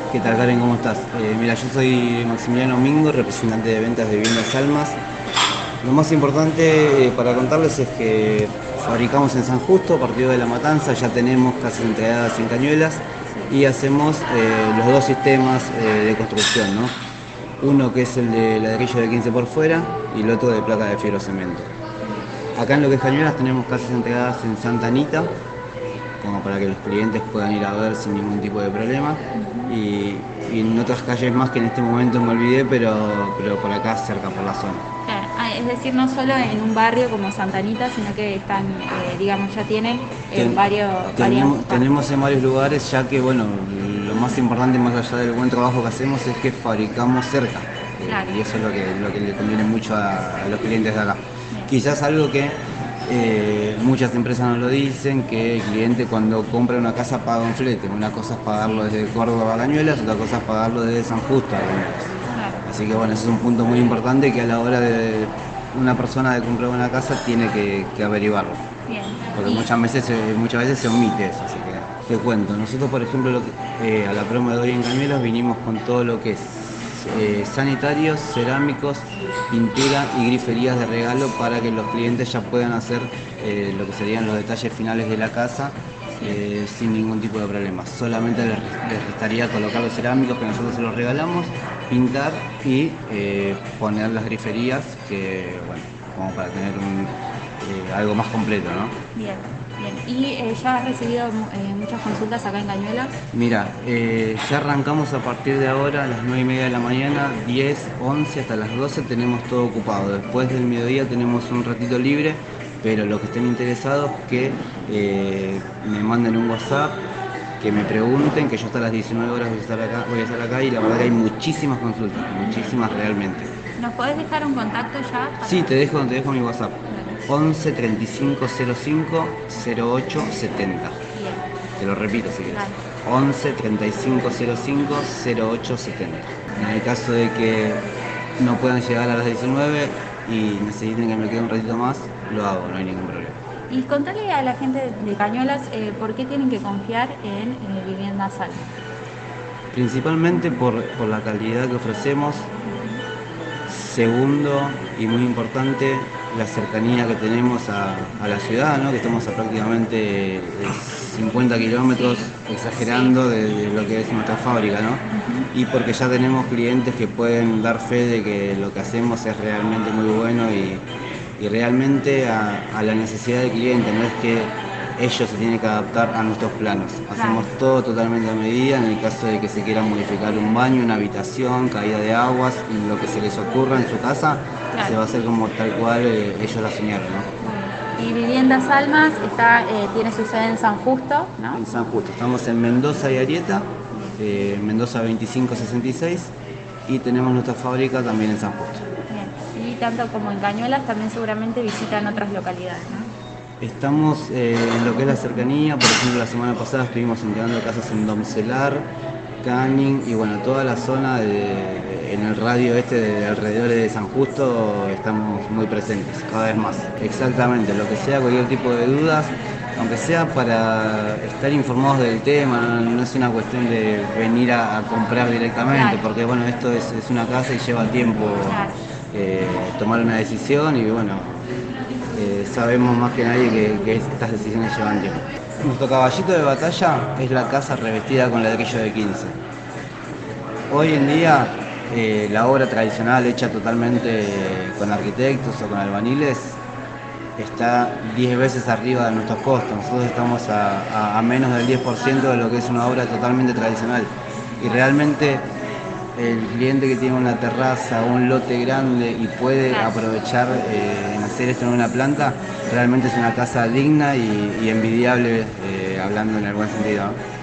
¿Qué tal, Karen? ¿Cómo estás? Mira, yo soy Maximiliano Mingo, representante de ventas de Viviendas Almas. Lo más importante para contarles es que fabricamos en San Justo, partido de La Matanza, ya tenemos casas entregadas en Cañuelas y hacemos los dos sistemas de construcción, ¿no? Uno que es el de ladrillo de 15 por fuera y el otro de placa de fibrocemento. Acá en lo que es Cañuelas tenemos casas entregadas en Santa Anita, como para que los clientes puedan ir a ver sin ningún tipo de problema. Y en otras calles más que en este momento me olvidé, pero por acá cerca, por la zona. Claro. Es decir, no solo en un barrio como Santa Anita, sino que están, digamos, ya tienen Tenemos en varios lugares, ya que, bueno, lo más importante, más allá del buen trabajo que hacemos, es que fabricamos cerca. Claro. Y eso es lo que le conviene mucho a los clientes de acá. Bien. Quizás algo que muchas empresas nos lo dicen, que el cliente cuando compra una casa paga un flete. Una cosa es pagarlo desde Córdoba a Cañuelas, otra cosa es pagarlo desde San Justo a Cañuelas. Claro. Así que bueno, ese es un punto muy importante que a la hora de una persona de comprar una casa tiene que averiguarlo. Bien. Porque muchas veces se omite eso, así que te cuento. Nosotros, por ejemplo, a la promo de hoy en Cañuelas vinimos con todo lo que es sanitarios, cerámicos, pintura y griferías de regalo para que los clientes ya puedan hacer lo que serían los detalles finales de la casa sin ningún tipo de problema. Solamente les restaría colocar los cerámicos que nosotros se los regalamos, pintar y poner las griferías, que bueno, como para tener algo más completo, ¿no? Bien, bien. ¿Y ya has recibido muchas consultas acá en Cañuelas? Mira, ya arrancamos a partir de ahora a las 9:30 de la mañana, 10, 11 hasta las 12 tenemos todo ocupado. Después del mediodía tenemos un ratito libre, pero los que estén interesados que me manden un WhatsApp, que me pregunten, que yo hasta las 19 horas voy a estar acá y la verdad que hay muchísimas consultas, muchísimas realmente. ¿Nos podés dejar un contacto ya? Sí, te dejo mi WhatsApp. 11 35 05 08 70. Bien. Te lo repito si quieres. Dale. 11 35 05 08 70. En el caso de que no puedan llegar a las 19 y necesiten que me quede un ratito más, lo hago, no hay ningún problema. Y contale a la gente de Cañuelas por qué tienen que confiar en Viviendas Almas. Principalmente por la calidad que ofrecemos. Segundo, y muy importante, la cercanía que tenemos a la ciudad, ¿no? Que estamos a prácticamente 50 kilómetros, exagerando, de lo que es nuestra fábrica, ¿no? Y porque ya tenemos clientes que pueden dar fe de que lo que hacemos es realmente muy bueno y realmente a la necesidad del cliente, no es que ellos se tienen que adaptar a nuestros planos. Hacemos todo totalmente a medida, en el caso de que se quieran modificar un baño, una habitación, caída de aguas, lo que se les ocurra en su casa, se va a hacer como tal cual ellos la soñaron, ¿no? Y Viviendas Almas tiene su sede en San Justo, ¿no? En San Justo, estamos en Mendoza y Arieta, Mendoza 2566, y tenemos nuestra fábrica también en San Justo. Bien. Y tanto como en Cañuelas también seguramente visitan otras localidades, ¿no? Estamos en lo que es la cercanía, por ejemplo la semana pasada estuvimos entregando casas en Domcelar, Canning y bueno, toda la zona en el radio de alrededores de San Justo estamos muy presentes, cada vez más. Exactamente, lo que sea, cualquier tipo de dudas, aunque sea para estar informados del tema, no es una cuestión de venir a comprar directamente, Claro. porque bueno, esto es una casa y lleva tiempo tomar una decisión y bueno, sabemos más que nadie que estas decisiones llevan tiempo. Nuestro caballito de batalla es la casa revestida con ladrillo de 15. Hoy en día la obra tradicional hecha totalmente con arquitectos o con albañiles está 10 veces arriba de nuestros costos. Nosotros estamos a menos del 10% de lo que es una obra totalmente tradicional. Y realmente el cliente que tiene una terraza o un lote grande y puede aprovechar en hacer esto en una planta, realmente es una casa digna y envidiable, hablando en el buen sentido, ¿no?